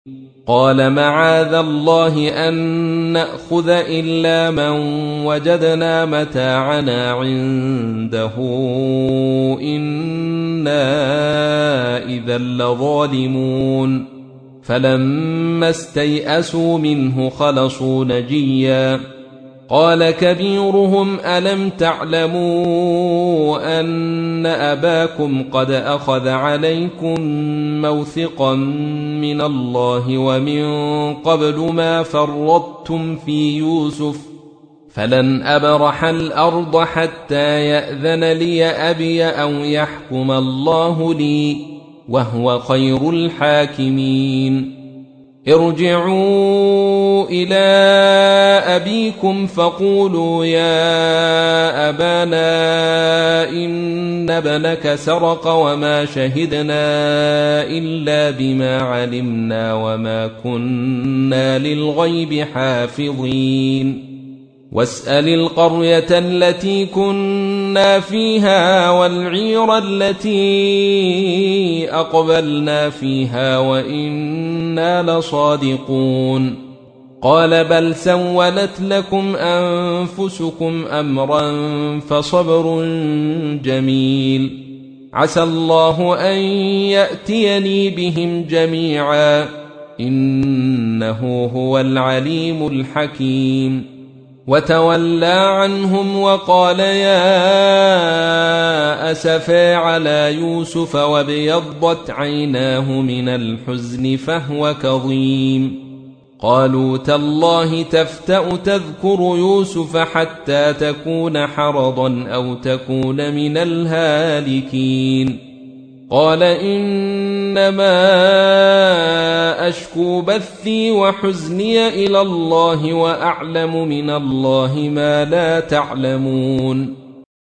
قال معاذ الله أن نأخذ إلا من وجدنا متاعنا عنده إنا إذا لظالمون فلما استيئسوا منه خلصوا نجيا قال كبيرهم ألم تعلموا أن أباكم قد أخذ عليكم موثقا من الله ومن قبل ما فرطتم في يوسف فلن أبرح الأرض حتى يأذن لي أبي أو يحكم الله لي وهو خير الحاكمين ارجعوا إلى أبيكم فقولوا يا أبانا إن ابنك سرق وما شهدنا إلا بما علمنا وما كنا للغيب حافظين واسأل القرية التي كنا فيها والعير التي أقبلنا فيها وإنا لصادقون قال بل سولت لكم أنفسكم أمرا فصبر جميل عسى الله أن يأتيني بهم جميعا إنه هو العليم الحكيم وتولى عنهم وقال يا أسفى على يوسف وابيضت عيناه من الحزن فهو كظيم قالوا تالله تفتأ تذكر يوسف حتى تكون حرضا أو تكون من الهالكين قال إنما أشكو بثي وحزني إلى الله وأعلم من الله ما لا تعلمون